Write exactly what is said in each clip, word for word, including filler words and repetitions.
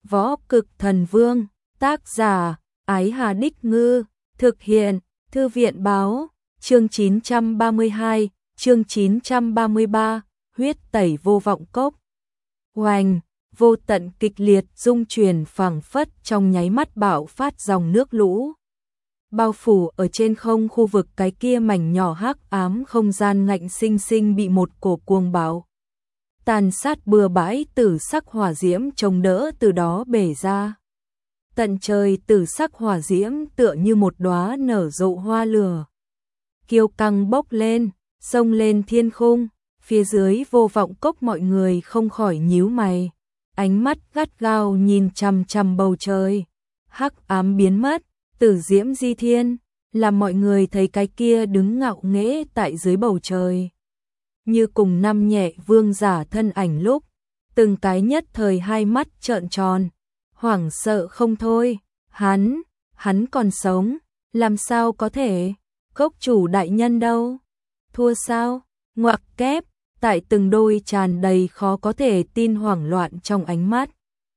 Võ Cực Thần Vương, tác giả, Ái Hà Đích Ngư, thực hiện, Thư viện Báo, chương chín trăm ba mươi hai, chương chín trăm ba mươi ba, huyết tẩy vô vọng cốc. Oanh, vô tận kịch liệt rung chuyển phảng phất trong nháy mắt bạo phát dòng nước lũ. Bao phủ ở trên không khu vực cái kia mảnh nhỏ hắc ám không gian ngạnh sinh sinh bị một cổ cuồng bạo tàn sát bừa bãi tử sắc hỏa diễm chống đỡ từ đó bể ra. Tận trời tử sắc hỏa diễm tựa như một đóa nở rộ hoa lửa. Kiêu căng bốc lên, xông lên thiên khung, phía dưới vô vọng cốc mọi người không khỏi nhíu mày. Ánh mắt gắt gao nhìn chằm chằm bầu trời. Hắc ám biến mất, tử diễm di thiên, làm mọi người thấy cái kia đứng ngạo nghễ tại dưới bầu trời. Như cùng năm nhẹ vương giả thân ảnh lúc, từng cái nhất thời hai mắt trợn tròn, hoảng sợ không thôi, hắn, hắn còn sống, làm sao có thể, cốc chủ đại nhân đâu, thua sao, ngoặc kép, tại từng đôi tràn đầy khó có thể tin hoảng loạn trong ánh mắt.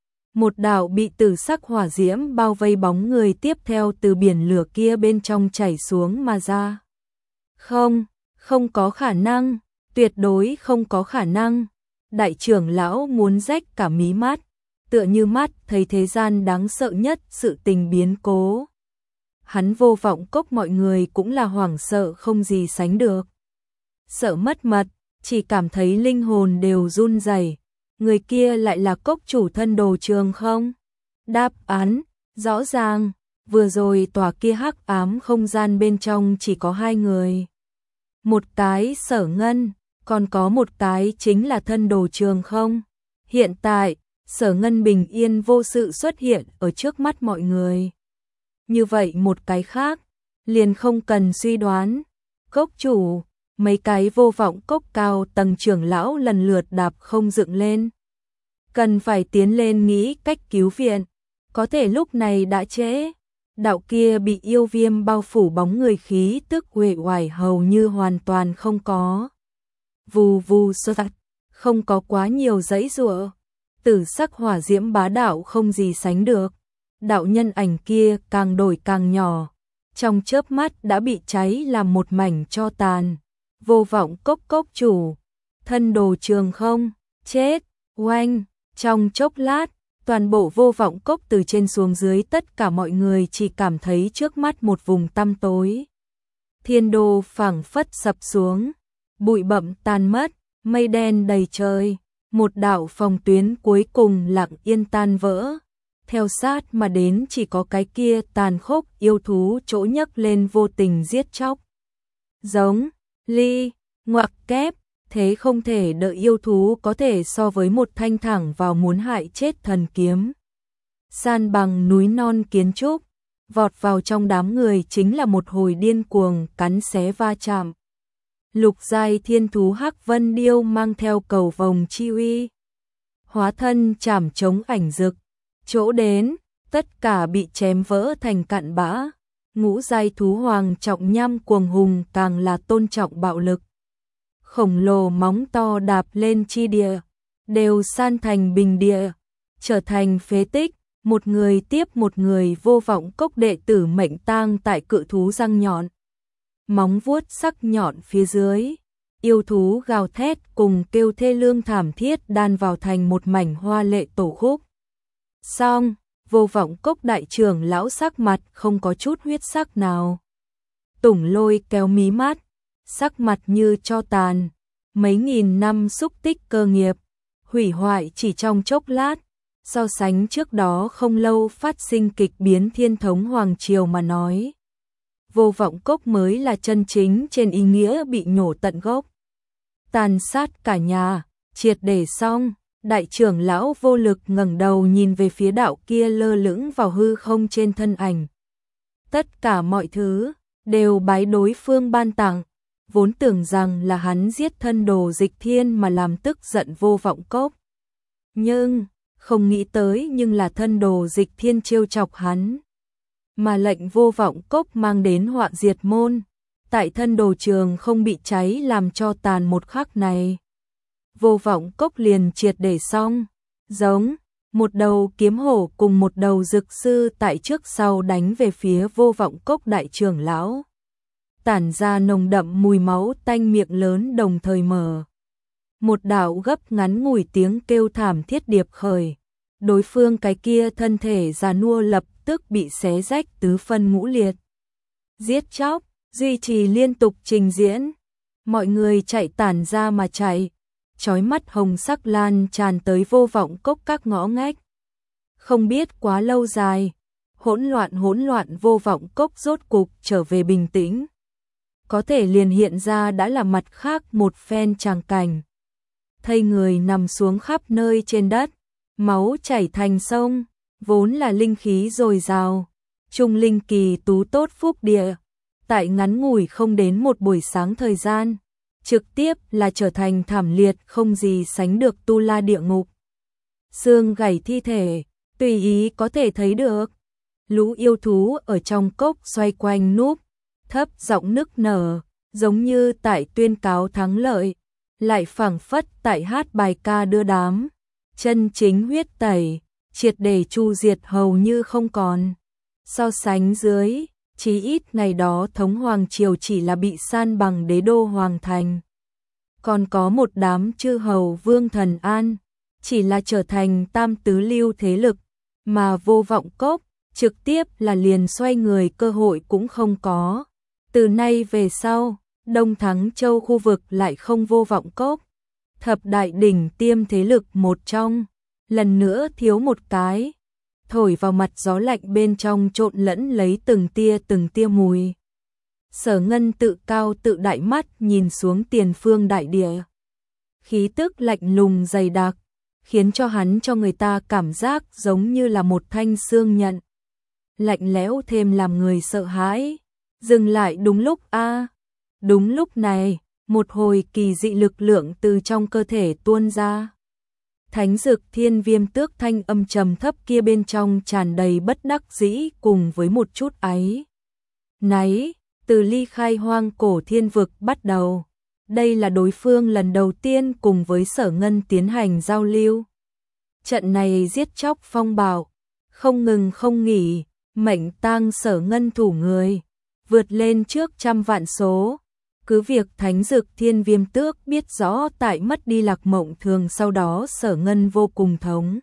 Một đạo bị tử sắc hỏa diễm bao vây bóng người tiếp theo từ biển lửa kia bên trong chảy xuống mà ra. Không, không có khả năng, tuyệt đối không có khả năng. Đại trưởng lão muốn rách cả mí mắt, tựa như mắt thấy thế gian đáng sợ nhất sự tình biến cố. Hắn vô vọng cốc mọi người cũng là hoảng sợ không gì sánh được. Sợ mất mật, chỉ cảm thấy linh hồn đều run rẩy. Người kia lại là cốc chủ thân Đồ Trường không? Đáp án, rõ ràng, vừa rồi tòa kia hắc ám không gian bên trong chỉ có hai người. Một cái Sở Ngân, còn có một cái chính là thân Đồ Trường không? Hiện tại, Sở Ngân bình yên vô sự xuất hiện ở trước mắt mọi người. Như vậy một cái khác, liền không cần suy đoán. Cốc chủ, mấy cái vô vọng cốc cao tầng trưởng lão lần lượt đạp không dựng lên. Cần phải tiến lên nghĩ cách cứu viện, có thể lúc này đã trễ. Đạo kia bị yêu viêm bao phủ bóng người khí tức uể oải hầu như hoàn toàn không có. Vù vù sơ tạt, không có quá nhiều dãy dụa. Tử sắc hỏa diễm bá đạo không gì sánh được. Đạo nhân ảnh kia càng đổi càng nhỏ, trong chớp mắt đã bị cháy làm một mảnh tro tàn. Vô vọng cốc cốc chủ, thân Đồ Trường không, chết, oanh, trong chốc lát, toàn bộ vô vọng cốc từ trên xuống dưới tất cả mọi người chỉ cảm thấy trước mắt một vùng tăm tối. Thiên đô phảng phất sập xuống, bụi bặm tan mất, mây đen đầy trời, một đạo phòng tuyến cuối cùng lặng yên tan vỡ. Theo sát mà đến chỉ có cái kia tàn khốc yêu thú chỗ nhấc lên vô tình giết chóc. Giống, ly, ngoặc kép, thế không thể đợi yêu thú có thể so với một thanh thẳng vào muốn hại chết thần kiếm. San bằng núi non kiến trúc, vọt vào trong đám người chính là một hồi điên cuồng cắn xé va chạm. Lục giai thiên thú Hắc Vân Điêu mang theo cầu vồng chi uy, hóa thân chảm chống ảnh dực, chỗ đến, tất cả bị chém vỡ thành cặn bã. Ngũ giai thú hoàng trọng nham cuồng hùng càng là tôn trọng bạo lực. Khổng lồ móng to đạp lên chi địa, đều san thành bình địa, trở thành phế tích, một người tiếp một người vô vọng cốc đệ tử mệnh tang tại cự thú răng nhọn. Móng vuốt sắc nhọn phía dưới, yêu thú gào thét cùng kêu thê lương thảm thiết đan vào thành một mảnh hoa lệ tổ khúc. Xong, vô vọng cốc đại trưởng lão sắc mặt không có chút huyết sắc nào. Tủng Lôi kéo mí mắt, sắc mặt như tro tàn, mấy nghìn năm xúc tích cơ nghiệp, hủy hoại chỉ trong chốc lát, so sánh trước đó không lâu phát sinh kịch biến thiên thống hoàng triều mà nói. Vô vọng cốc mới là chân chính trên ý nghĩa bị nhổ tận gốc. Tàn sát cả nhà, triệt để xong. Đại trưởng lão vô lực ngẩng đầu nhìn về phía đạo kia lơ lửng vào hư không trên thân ảnh. Tất cả mọi thứ đều bái đối phương ban tặng, vốn tưởng rằng là hắn giết thân Đồ Dịch Thiên mà làm tức giận vô vọng cốc. Nhưng, không nghĩ tới nhưng là thân Đồ Dịch Thiên trêu chọc hắn. Mà lệnh vô vọng cốc mang đến họa diệt môn, tại thân Đồ Trường không bị cháy làm cho tàn một khắc này. Vô vọng cốc liền triệt để xong, giống, Một đầu kiếm hổ cùng một đầu dực sư tại trước sau đánh về phía Vô Vọng Cốc đại trưởng lão. Tản ra nồng đậm mùi máu tanh, miệng lớn đồng thời mở. Một đạo gấp ngắn ngủi tiếng kêu thảm thiết điệp khởi. Đối phương cái kia thân thể già nua lập tức bị xé rách tứ phân ngũ liệt. Giết chóc, duy trì liên tục trình diễn. Mọi người chạy tản ra mà chạy. Chói mắt hồng sắc lan tràn tới Vô Vọng Cốc các ngõ ngách. Không biết quá lâu dài, hỗn loạn hỗn loạn Vô Vọng Cốc rốt cục trở về bình tĩnh. Có thể liền hiện ra đã là mặt khác một phen tràng cảnh. Thây người nằm xuống khắp nơi trên đất, máu chảy thành sông, vốn là linh khí dồi dào, trung linh kỳ tú tốt phúc địa, tại ngắn ngủi không đến một buổi sáng thời gian, trực tiếp là trở thành thảm liệt không gì sánh được tu la địa ngục. Xương gãy thi thể, tùy ý có thể thấy được. Lũ yêu thú ở trong cốc xoay quanh núp, thấp giọng nức nở, giống như tại tuyên cáo thắng lợi, lại phảng phất tại hát bài ca đưa đám. Chân chính huyết tẩy, triệt để chu diệt hầu như không còn. So sánh dưới, chí ít ngày đó thống hoàng triều chỉ là bị san bằng đế đô hoàng thành. Còn có một đám chư hầu vương thần an, chỉ là trở thành tam tứ lưu thế lực, mà Vô Vọng Cốc trực tiếp là liền xoay người cơ hội cũng không có. Từ nay về sau, Đông Thắng Châu khu vực lại không Vô Vọng Cốc. Thập đại đỉnh tiêm thế lực một trong, lần nữa thiếu một cái, thổi vào mặt gió lạnh bên trong trộn lẫn lấy từng tia từng tia mùi. Sở Ngân tự cao tự đại mắt nhìn xuống tiền phương đại địa. Khí tức lạnh lùng dày đặc, khiến cho hắn cho người ta cảm giác giống như là một thanh xương nhận. Lạnh lẽo thêm làm người sợ hãi. Dừng lại đúng lúc a. Đúng lúc này, một hồi kỳ dị lực lượng từ trong cơ thể tuôn ra. Thánh Dực Thiên Viêm Tước thanh âm trầm thấp kia bên trong tràn đầy bất đắc dĩ cùng với một chút áy náy. Từ ly khai hoang cổ thiên vực bắt đầu, đây là đối phương lần đầu tiên cùng với Sở Ngân tiến hành giao lưu. Trận này giết chóc phong bạo, không ngừng không nghỉ, mệnh tang Sở Ngân thủ người, vượt lên trước trăm vạn số. Cứ việc Thánh Dực Thiên Viêm Tước biết rõ tại mất đi Lạc Mộng Thường sau đó Sở Ngân vô cùng thống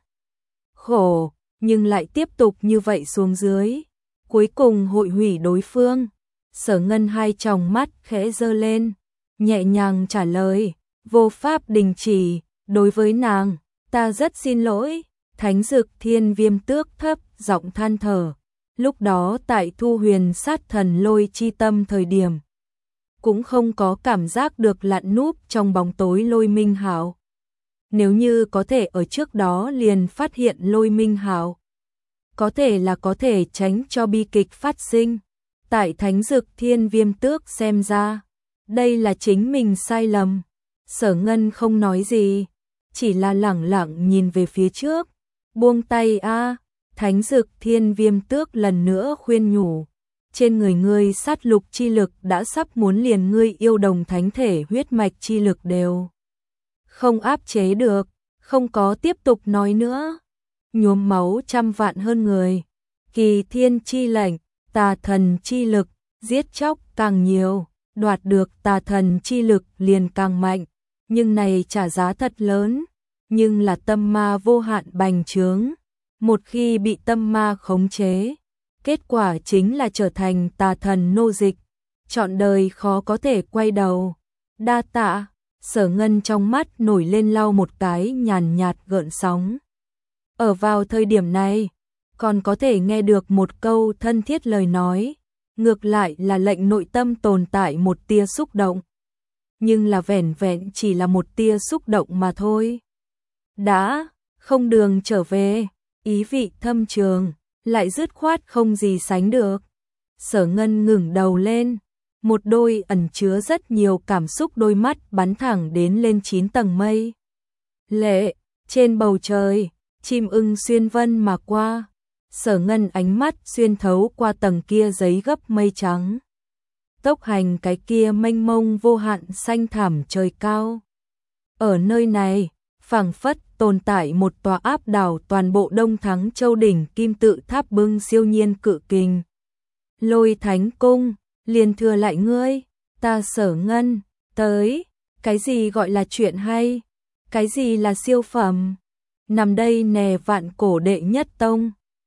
khổ, nhưng lại tiếp tục như vậy xuống dưới, cuối cùng hội hủy đối phương. Sở Ngân hai tròng mắt khẽ giơ lên, nhẹ nhàng trả lời, vô pháp đình chỉ, đối với nàng, ta rất xin lỗi. Thánh Dực Thiên Viêm Tước thấp giọng than thở, lúc đó tại thu huyền sát thần lôi chi tâm thời điểm, cũng không có cảm giác được lặn núp trong bóng tối Lôi Minh Hạo. Nếu như có thể ở trước đó liền phát hiện Lôi Minh Hạo, có thể là có thể tránh cho bi kịch phát sinh. Tại Thánh Dực Thiên Viêm Tước xem ra, đây là chính mình sai lầm. Sở Ngân không nói gì, chỉ là lẳng lặng nhìn về phía trước. Buông tay a. Thánh Dực Thiên Viêm Tước lần nữa khuyên nhủ, trên người ngươi sát lục chi lực đã sắp muốn liền ngươi yêu đồng thánh thể huyết mạch chi lực đều không áp chế được, không có tiếp tục nói nữa. Nhuốm máu trăm vạn hơn người, kỳ thiên chi lệnh, tà thần chi lực, giết chóc càng nhiều, đoạt được tà thần chi lực liền càng mạnh, nhưng này trả giá thật lớn, nhưng là tâm ma vô hạn bành trướng. Một khi bị tâm ma khống chế, kết quả chính là trở thành tà thần nô dịch, trọn đời khó có thể quay đầu. Đa tạ. Sở Ngân trong mắt nổi lên lau một cái nhàn nhạt gợn sóng. Ở vào thời điểm này, còn có thể nghe được một câu thân thiết lời nói, ngược lại là lệnh nội tâm tồn tại một tia xúc động. Nhưng là vẻn vẹn chỉ là một tia xúc động mà thôi. Đã, không đường trở về, ý vị thâm trường, lại dứt khoát không gì sánh được. Sở Ngân ngẩng đầu lên, một đôi ẩn chứa rất nhiều cảm xúc đôi mắt bắn thẳng đến lên chín tầng mây. Lệ, trên bầu trời, chim ưng xuyên vân mà qua. Sở Ngân ánh mắt xuyên thấu qua tầng kia giấy gấp mây trắng. Tốc hành cái kia mênh mông vô hạn xanh thẳm trời cao. Ở nơi này, phảng phất tồn tại một tòa áp đảo toàn bộ Đông Thắng Châu đỉnh kim tự tháp bưng siêu nhiên cự kình. Lôi Thánh Cung, liền thừa lại ngươi, ta Sở Ngân, tới, cái gì gọi là chuyện hay, cái gì là siêu phẩm, nằm đây nè vạn cổ đệ nhất tông.